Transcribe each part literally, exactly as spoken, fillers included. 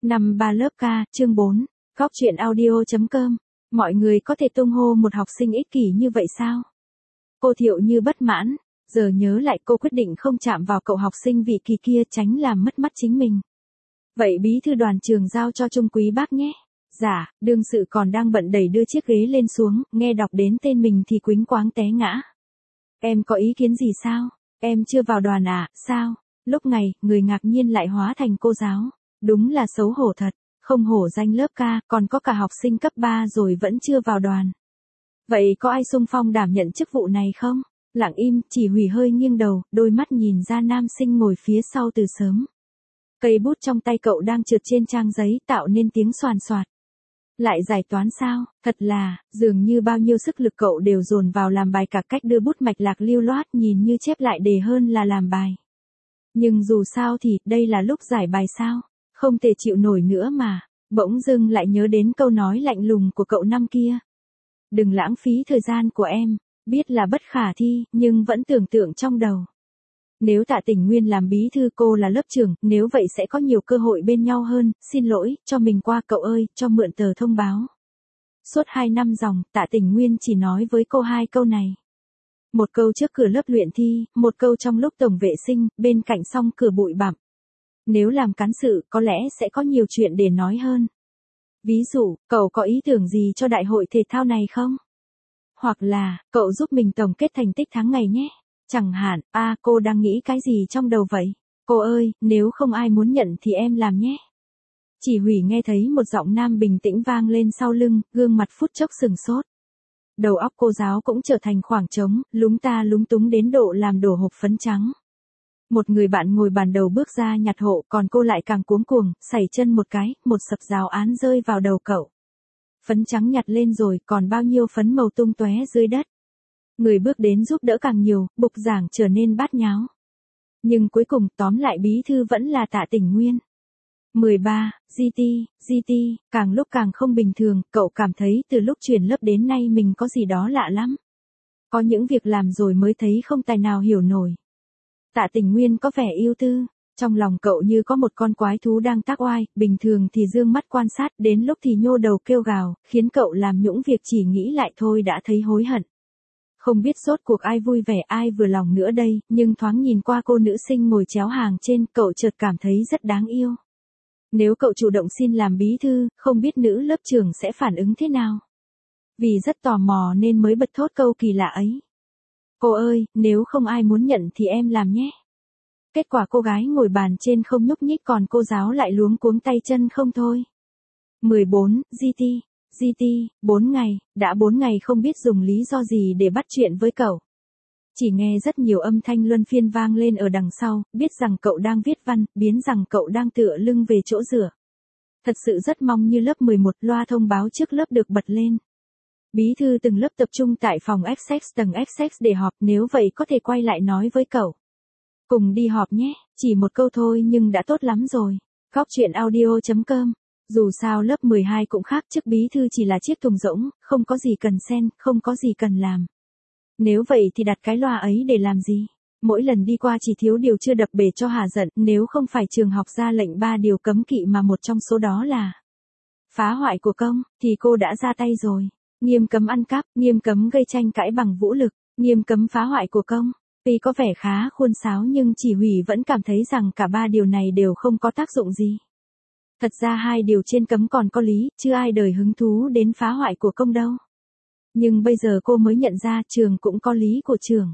Năm ba lớp K, chương bốn, góc chuyện audio.com. Mọi người có thể tung hô một học sinh ích kỷ như vậy sao? Cô Thiệu Như bất mãn, giờ nhớ lại cô quyết định không chạm vào cậu học sinh vị kỳ kia tránh làm mất mắt chính mình. Vậy bí thư đoàn trường giao cho Trung Quý bác nhé. Dạ, đương sự còn đang bận đẩy đưa chiếc ghế lên xuống, nghe đọc đến tên mình thì quýnh quáng té ngã. Em có ý kiến gì sao? Em chưa vào đoàn à, sao? Lúc này, người ngạc nhiên lại hóa thành cô giáo. Đúng là xấu hổ thật, không hổ danh lớp K, còn có cả học sinh cấp ba rồi vẫn chưa vào đoàn. Vậy có ai xung phong đảm nhận chức vụ này không? Lặng im, chỉ huy hơi nghiêng đầu, đôi mắt nhìn ra nam sinh ngồi phía sau từ sớm. Cây bút trong tay cậu đang trượt trên trang giấy tạo nên tiếng xoàn xoạt. Lại giải toán sao? Thật là, dường như bao nhiêu sức lực cậu đều dồn vào làm bài cả cách đưa bút mạch lạc lưu loát nhìn như chép lại đề hơn là làm bài. Nhưng dù sao thì, đây là lúc giải bài sao? Không thể chịu nổi nữa mà. Bỗng dưng lại nhớ đến câu nói lạnh lùng của cậu năm kia. Đừng lãng phí thời gian của em. Biết là bất khả thi, nhưng vẫn tưởng tượng trong đầu. Nếu Tạ Tỉnh Nguyên làm bí thư cô là lớp trưởng, nếu vậy sẽ có nhiều cơ hội bên nhau hơn, xin lỗi, cho mình qua cậu ơi, cho mượn tờ thông báo. Suốt hai năm dòng, Tạ Tỉnh Nguyên chỉ nói với cô hai câu này. Một câu trước cửa lớp luyện thi, một câu trong lúc tổng vệ sinh, bên cạnh song cửa bụi bặm. Nếu làm cán sự, có lẽ sẽ có nhiều chuyện để nói hơn. Ví dụ, cậu có ý tưởng gì cho đại hội thể thao này không? Hoặc là, cậu giúp mình tổng kết thành tích tháng ngày nhé. Chẳng hạn, a à, cô đang nghĩ cái gì trong đầu vậy? Cô ơi, nếu không ai muốn nhận thì em làm nhé. Chỉ huy nghe thấy một giọng nam bình tĩnh vang lên sau lưng, gương mặt phút chốc sừng sốt. Đầu óc cô giáo cũng trở thành khoảng trống, lúng ta lúng túng đến độ làm đổ hộp phấn trắng. Một người bạn ngồi bàn đầu bước ra nhặt hộ, còn cô lại càng cuống cuồng, sẩy chân một cái, một sập giáo án rơi vào đầu cậu. Phấn trắng nhặt lên rồi, còn bao nhiêu phấn màu tung tóe dưới đất. Người bước đến giúp đỡ càng nhiều, bục giảng trở nên bát nháo. Nhưng cuối cùng, tóm lại bí thư vẫn là Tạ Tỉnh Nguyên. mười ba, giê tê, giê tê, càng lúc càng không bình thường, cậu cảm thấy từ lúc chuyển lớp đến nay mình có gì đó lạ lắm. Có những việc làm rồi mới thấy không tài nào hiểu nổi. Tạ Tỉnh Nguyên có vẻ ưu tư, trong lòng cậu như có một con quái thú đang tác oai, bình thường thì dương mắt quan sát, đến lúc thì nhô đầu kêu gào, khiến cậu làm những việc chỉ nghĩ lại thôi đã thấy hối hận. Không biết rốt cuộc ai vui vẻ ai vừa lòng nữa đây, nhưng thoáng nhìn qua cô nữ sinh ngồi chéo hàng trên, cậu chợt cảm thấy rất đáng yêu. Nếu cậu chủ động xin làm bí thư, không biết nữ lớp trưởng sẽ phản ứng thế nào? Vì rất tò mò nên mới bật thốt câu kỳ lạ ấy. Cô ơi, nếu không ai muốn nhận thì em làm nhé. Kết quả cô gái ngồi bàn trên không nhúc nhích còn cô giáo lại luống cuống tay chân không thôi. mười bốn, giê tê, giê tê, bốn ngày, đã bốn ngày không biết dùng lý do gì để bắt chuyện với cậu. Chỉ nghe rất nhiều âm thanh luân phiên vang lên ở đằng sau, biết rằng cậu đang viết văn, biến rằng cậu đang tựa lưng về chỗ rửa. Thật sự rất mong như lớp mười một loa thông báo trước lớp được bật lên. Bí thư từng lớp tập trung tại phòng Essex tầng Essex để họp, nếu vậy có thể quay lại nói với cậu. Cùng đi họp nhé, chỉ một câu thôi nhưng đã tốt lắm rồi. Góc chuyện audio.com. Dù sao lớp mười hai cũng khác, chức bí thư chỉ là chiếc thùng rỗng, không có gì cần xen, không có gì cần làm. Nếu vậy thì đặt cái loa ấy để làm gì? Mỗi lần đi qua chỉ thiếu điều chưa đập bể cho hả giận, nếu không phải trường học ra lệnh ba điều cấm kỵ mà một trong số đó là phá hoại của công, thì cô đã ra tay rồi. Nghiêm cấm ăn cắp, nghiêm cấm gây tranh cãi bằng vũ lực, nghiêm cấm phá hoại của công. Tuy có vẻ khá khuôn sáo nhưng chỉ huy vẫn cảm thấy rằng cả ba điều này đều không có tác dụng gì. Thật ra hai điều trên cấm còn có lý, chứ ai đời hứng thú đến phá hoại của công đâu. Nhưng bây giờ cô mới nhận ra trường cũng có lý của trường.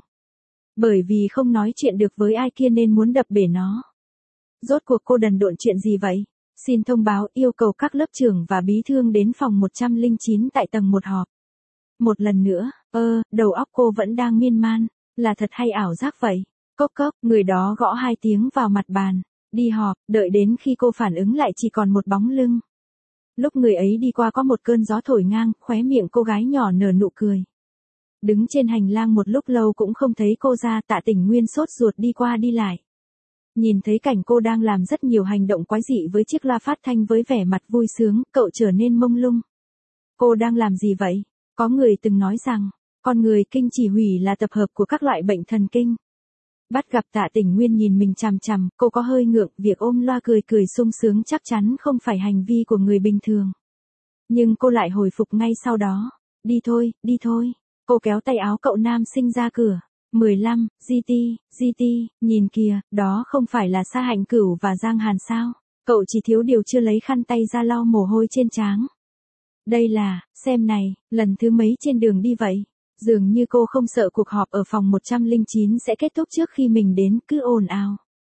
Bởi vì không nói chuyện được với ai kia nên muốn đập bể nó. Rốt cuộc cô đần độn chuyện gì vậy? Xin thông báo yêu cầu các lớp trưởng và bí thư đến phòng một trăm lẻ chín tại tầng một họp. Một lần nữa, ơ, đầu óc cô vẫn đang miên man, là thật hay ảo giác vậy? Cốc cốc, người đó gõ hai tiếng vào mặt bàn. Đi họp, đợi đến khi cô phản ứng lại chỉ còn một bóng lưng. Lúc người ấy đi qua có một cơn gió thổi ngang, khóe miệng cô gái nhỏ nở nụ cười. Đứng trên hành lang một lúc lâu cũng không thấy cô ra, Tạ Tỉnh Nguyên sốt ruột đi qua đi lại. Nhìn thấy cảnh cô đang làm rất nhiều hành động quái dị với chiếc loa phát thanh với vẻ mặt vui sướng, cậu trở nên mông lung. Cô đang làm gì vậy? Có người từng nói rằng, con người kinh chỉ hủy là tập hợp của các loại bệnh thần kinh. Bắt gặp Tạ Tỉnh Nguyên nhìn mình chằm chằm, cô có hơi ngượng, việc ôm loa cười cười sung sướng chắc chắn không phải hành vi của người bình thường. Nhưng cô lại hồi phục ngay sau đó. Đi thôi, đi thôi. Cô kéo tay áo cậu nam sinh ra cửa. mười lăm, giê tê, giê tê, nhìn kìa, đó không phải là Sa Hạnh Cửu và Giang Hàn sao? Cậu chỉ thiếu điều chưa lấy khăn tay ra lau mồ hôi trên trán. Đây là, xem này, lần thứ mấy trên đường đi vậy? Dường như cô không sợ cuộc họp ở phòng một trăm lẻ chín sẽ kết thúc trước khi mình đến, cứ ồn ào.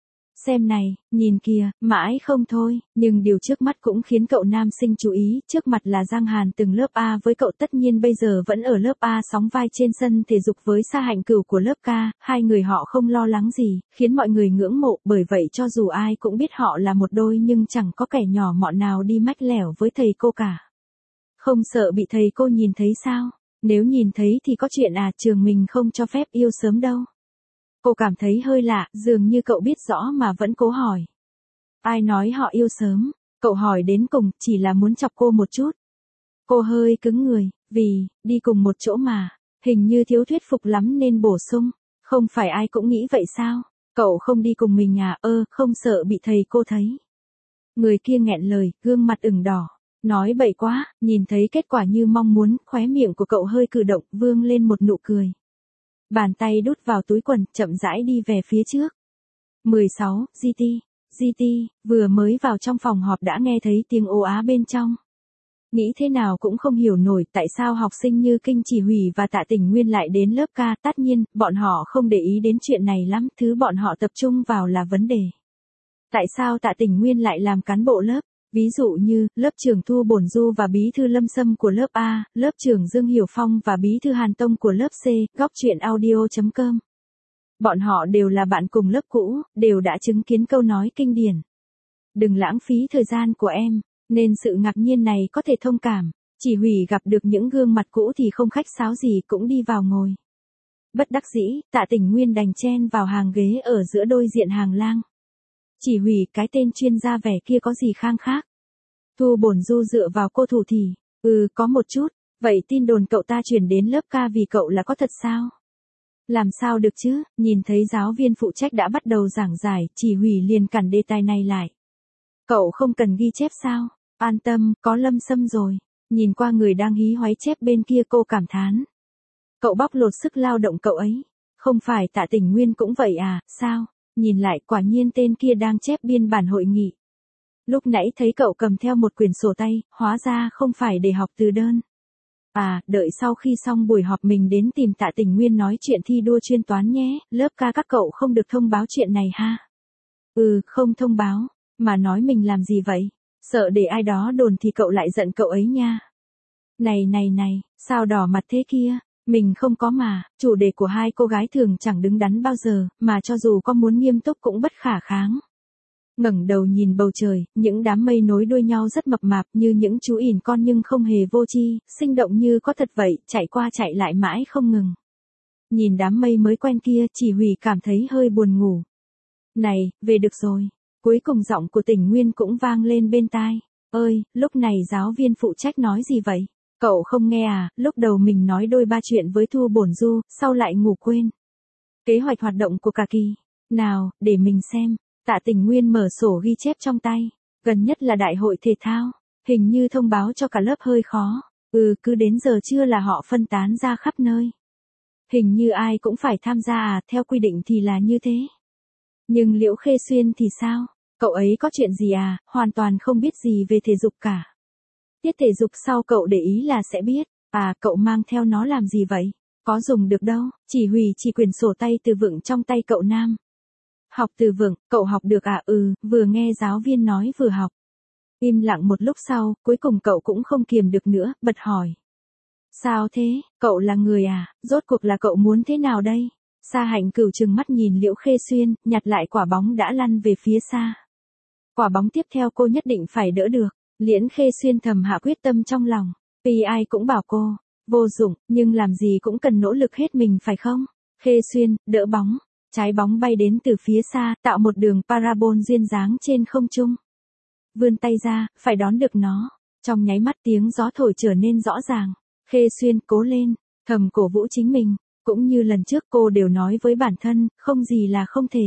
Xem này, nhìn kìa, mãi không thôi, nhưng điều trước mắt cũng khiến cậu nam sinh chú ý, trước mặt là Giang Hàn từng lớp A với cậu tất nhiên bây giờ vẫn ở lớp A sóng vai trên sân thể dục với Sa Hạnh Cửu của lớp K, hai người họ không lo lắng gì, khiến mọi người ngưỡng mộ, bởi vậy cho dù ai cũng biết họ là một đôi nhưng chẳng có kẻ nhỏ mọn nào đi mách lẻo với thầy cô cả. Không sợ bị thầy cô nhìn thấy sao? Nếu nhìn thấy thì có chuyện à, trường mình không cho phép yêu sớm đâu. Cô cảm thấy hơi lạ, dường như cậu biết rõ mà vẫn cố hỏi. Ai nói họ yêu sớm? Cậu hỏi đến cùng, chỉ là muốn chọc cô một chút. Cô hơi cứng người, vì, đi cùng một chỗ mà, hình như thiếu thuyết phục lắm nên bổ sung. Không phải ai cũng nghĩ vậy sao? Cậu không đi cùng mình à, ơ, không sợ bị thầy cô thấy. Người kia nghẹn lời, gương mặt ửng đỏ. Nói bậy quá, nhìn thấy kết quả như mong muốn, khóe miệng của cậu hơi cử động, vươn lên một nụ cười. Bàn tay đút vào túi quần, chậm rãi đi về phía trước. mười sáu, giê tê, giê tê, vừa mới vào trong phòng họp đã nghe thấy tiếng ồ á bên trong. Nghĩ thế nào cũng không hiểu nổi tại sao học sinh như Kinh Chỉ Hủy và Tạ Tỉnh Nguyên lại đến lớp K, tất nhiên, bọn họ không để ý đến chuyện này lắm, thứ bọn họ tập trung vào là vấn đề. Tại sao Tạ Tỉnh Nguyên lại làm cán bộ lớp? Ví dụ như, lớp trưởng Thu Bổn Du và bí thư Lâm Sâm của lớp A, lớp trưởng Dương Hiểu Phong và bí thư Hàn Tông của lớp C, góc truyện audio chấm com. Bọn họ đều là bạn cùng lớp cũ, đều đã chứng kiến câu nói kinh điển. Đừng lãng phí thời gian của em, nên sự ngạc nhiên này có thể thông cảm. Chỉ Hủy gặp được những gương mặt cũ thì không khách sáo gì cũng đi vào ngồi. Bất đắc dĩ, Tạ Tỉnh Nguyên đành chen vào hàng ghế ở giữa đôi diện hàng lang. Chỉ Hủy, cái tên chuyên gia vẻ kia có gì khang khác? Thu Bổn Du dựa vào cô thủ thì, ừ, có một chút, vậy tin đồn cậu ta chuyển đến lớp K vì cậu là có thật sao? Làm sao được chứ, nhìn thấy giáo viên phụ trách đã bắt đầu giảng giải, Chỉ Hủy liền cản đề tài này lại. Cậu không cần ghi chép sao? An tâm, có Lâm Sâm rồi. Nhìn qua người đang hí hoáy chép bên kia cô cảm thán. Cậu bóc lột sức lao động cậu ấy. Không phải Tạ Tỉnh Nguyên cũng vậy à, sao? Nhìn lại quả nhiên tên kia đang chép biên bản hội nghị. Lúc nãy thấy cậu cầm theo một quyển sổ tay, hóa ra không phải để học từ đơn. À, đợi sau khi xong buổi họp mình đến tìm Tạ Tỉnh Nguyên nói chuyện thi đua chuyên toán nhé, lớp K các cậu không được thông báo chuyện này ha. Ừ, không thông báo, mà nói mình làm gì vậy? Sợ để ai đó đồn thì cậu lại giận cậu ấy nha. Này này này, sao đỏ mặt thế kia? Mình không có mà, chủ đề của hai cô gái thường chẳng đứng đắn bao giờ, mà cho dù có muốn nghiêm túc cũng bất khả kháng. Ngẩng đầu nhìn bầu trời, những đám mây nối đuôi nhau rất mập mạp như những chú ỉn con nhưng không hề vô tri, sinh động như có thật vậy, chạy qua chạy lại mãi không ngừng. Nhìn đám mây mới quen kia, Chỉ Hủy cảm thấy hơi buồn ngủ. Này, về được rồi. Cuối cùng giọng của Tỉnh Nguyên cũng vang lên bên tai. Ơi, lúc này giáo viên phụ trách nói gì vậy? Cậu không nghe à, lúc đầu mình nói đôi ba chuyện với Thu Bổn Du, sau lại ngủ quên. Kế hoạch hoạt động của cả kỳ. Nào, để mình xem. Tạ Tỉnh Nguyên mở sổ ghi chép trong tay. Gần nhất là đại hội thể thao. Hình như thông báo cho cả lớp hơi khó. Ừ, cứ đến giờ trưa là họ phân tán ra khắp nơi. Hình như ai cũng phải tham gia à, theo quy định thì là như thế. Nhưng Liễu Khê Xuyên thì sao? Cậu ấy có chuyện gì à, hoàn toàn không biết gì về thể dục cả. Tiết thể dục sau cậu để ý là sẽ biết. À, cậu mang theo nó làm gì vậy? Có dùng được đâu, Chỉ Hủy chỉ quyển sổ tay từ vựng trong tay cậu nam. Học từ vựng, cậu học được à? Ừ, vừa nghe giáo viên nói vừa học. Im lặng một lúc sau, cuối cùng cậu cũng không kiềm được nữa, bật hỏi. Sao thế, cậu là người à, rốt cuộc là cậu muốn thế nào đây? Sa Hạnh Cửu trừng mắt nhìn Liễu Khê Xuyên, nhặt lại quả bóng đã lăn về phía xa. Quả bóng tiếp theo cô nhất định phải đỡ được. Liễn Khê Xuyên thầm hạ quyết tâm trong lòng. Vì ai cũng bảo cô, vô dụng, nhưng làm gì cũng cần nỗ lực hết mình phải không? Khê Xuyên, đỡ bóng. Trái bóng bay đến từ phía xa, tạo một đường parabol duyên dáng trên không trung. Vươn tay ra, phải đón được nó. Trong nháy mắt tiếng gió thổi trở nên rõ ràng. Khê Xuyên, cố lên, thầm cổ vũ chính mình. Cũng như lần trước cô đều nói với bản thân, không gì là không thể.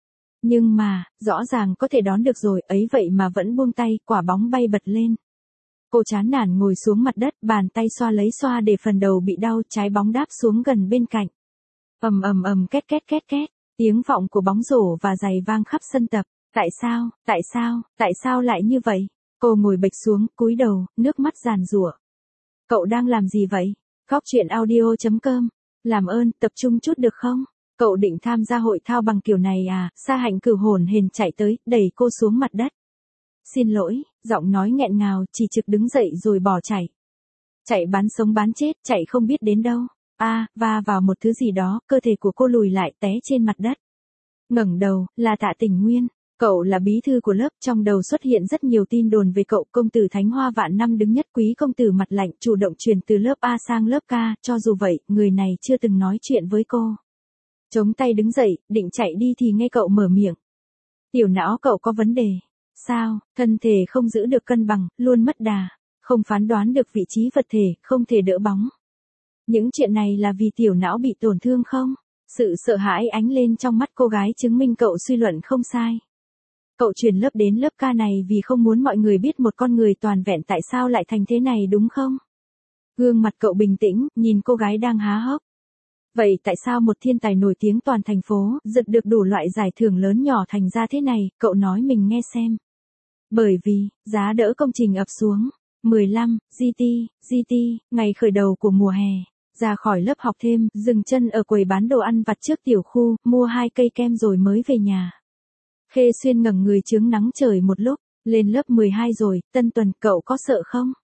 Nhưng mà, rõ ràng có thể đón được rồi, ấy vậy mà vẫn buông tay, quả bóng bay bật lên. Cô chán nản ngồi xuống mặt đất, bàn tay xoa lấy xoa để phần đầu bị đau, trái bóng đáp xuống gần bên cạnh. Ầm ầm ầm két két két két, tiếng vọng của bóng rổ và giày vang khắp sân tập. Tại sao, tại sao, tại sao lại như vậy? Cô ngồi bệch xuống, cúi đầu, nước mắt giàn giụa. Cậu đang làm gì vậy? Góc chuyện audio chấm com. Làm ơn, tập trung chút được không? Cậu định tham gia hội thao bằng kiểu này à? Sa Hạnh cử hổn hển chạy tới, đẩy cô xuống mặt đất. Xin lỗi, giọng nói nghẹn ngào, chỉ trực đứng dậy rồi bỏ chạy. Chạy bán sống bán chết, chạy không biết đến đâu. A, à, va vào một thứ gì đó, cơ thể của cô lùi lại té trên mặt đất. Ngẩng đầu, là Tạ Tình Nguyên. Cậu là bí thư của lớp, trong đầu xuất hiện rất nhiều tin đồn về cậu. Công tử Thánh Hoa vạn năm đứng nhất, quý công tử mặt lạnh, chủ động chuyển từ lớp A sang lớp K. Cho dù vậy, người này chưa từng nói chuyện với cô. Chống tay đứng dậy, định chạy đi thì nghe cậu mở miệng. Tiểu não cậu có vấn đề. Sao? Thân thể không giữ được cân bằng, luôn mất đà. Không phán đoán được vị trí vật thể, không thể đỡ bóng. Những chuyện này là vì tiểu não bị tổn thương không? Sự sợ hãi ánh lên trong mắt cô gái chứng minh cậu suy luận không sai. Cậu chuyển lớp đến lớp K này vì không muốn mọi người biết một con người toàn vẹn tại sao lại thành thế này đúng không? Gương mặt cậu bình tĩnh, nhìn cô gái đang há hốc. Vậy tại sao một thiên tài nổi tiếng toàn thành phố, giật được đủ loại giải thưởng lớn nhỏ thành ra thế này, cậu nói mình nghe xem. Bởi vì, giá đỡ công trình ập xuống. mười lăm, giê tê, giê tê, ngày khởi đầu của mùa hè. Ra khỏi lớp học thêm, dừng chân ở quầy bán đồ ăn vặt trước tiểu khu, mua hai cây kem rồi mới về nhà. Khê Xuyên ngẩng người chướng nắng trời một lúc, lên lớp mười hai rồi, Tân Tuần, cậu có sợ không?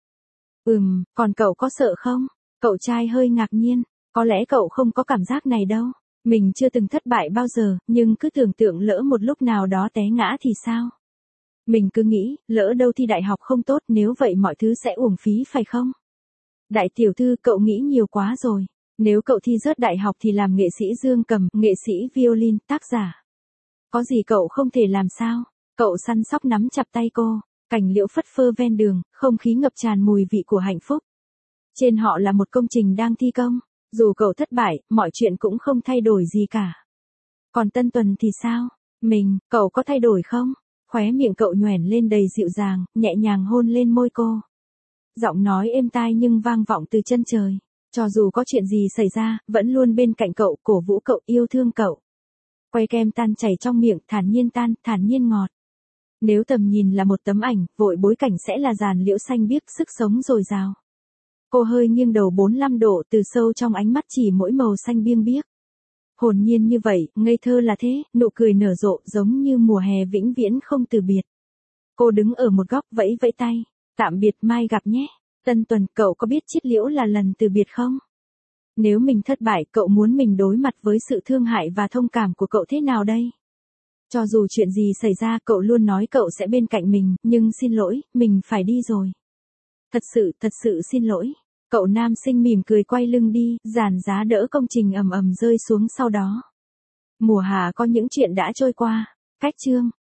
Ừm, còn cậu có sợ không? Cậu trai hơi ngạc nhiên, có lẽ cậu không có cảm giác này đâu. Mình chưa từng thất bại bao giờ, nhưng cứ tưởng tượng lỡ một lúc nào đó té ngã thì sao? Mình cứ nghĩ, lỡ đâu thi đại học không tốt, nếu vậy mọi thứ sẽ uổng phí phải không? Đại tiểu thư, cậu nghĩ nhiều quá rồi. Nếu cậu thi rớt đại học thì làm nghệ sĩ dương cầm, nghệ sĩ violin, tác giả. Có gì cậu không thể làm sao? Cậu săn sóc nắm chặt tay cô, cành liễu phất phơ ven đường, không khí ngập tràn mùi vị của hạnh phúc. Trên họ là một công trình đang thi công, dù cậu thất bại, mọi chuyện cũng không thay đổi gì cả. Còn Tân Tuần thì sao? Mình, cậu có thay đổi không? Khóe miệng cậu nhoẻn lên đầy dịu dàng, nhẹ nhàng hôn lên môi cô. Giọng nói êm tai nhưng vang vọng từ chân trời. Cho dù có chuyện gì xảy ra, vẫn luôn bên cạnh cậu, cổ vũ cậu, yêu thương cậu. Quay kem tan chảy trong miệng, thản nhiên tan, thản nhiên ngọt. Nếu tầm nhìn là một tấm ảnh, vội bối cảnh sẽ là dàn liễu xanh biếc, sức sống dồi dào. Cô hơi nghiêng đầu bốn mươi lăm độ, từ sâu trong ánh mắt chỉ mỗi màu xanh biêng biếc. Hồn nhiên như vậy, ngây thơ là thế, nụ cười nở rộ giống như mùa hè vĩnh viễn không từ biệt. Cô đứng ở một góc vẫy vẫy tay. Tạm biệt, mai gặp nhé. Tân Tuần, cậu có biết chiết liễu là lần từ biệt không? Nếu mình thất bại, cậu muốn mình đối mặt với sự thương hại và thông cảm của cậu thế nào đây? Cho dù chuyện gì xảy ra, cậu luôn nói cậu sẽ bên cạnh mình, nhưng xin lỗi, mình phải đi rồi. Thật sự, thật sự xin lỗi. Cậu nam sinh mỉm cười quay lưng đi, dàn giá đỡ công trình ầm ầm rơi xuống sau đó. Mùa hạ có những chuyện đã trôi qua. Cách chương.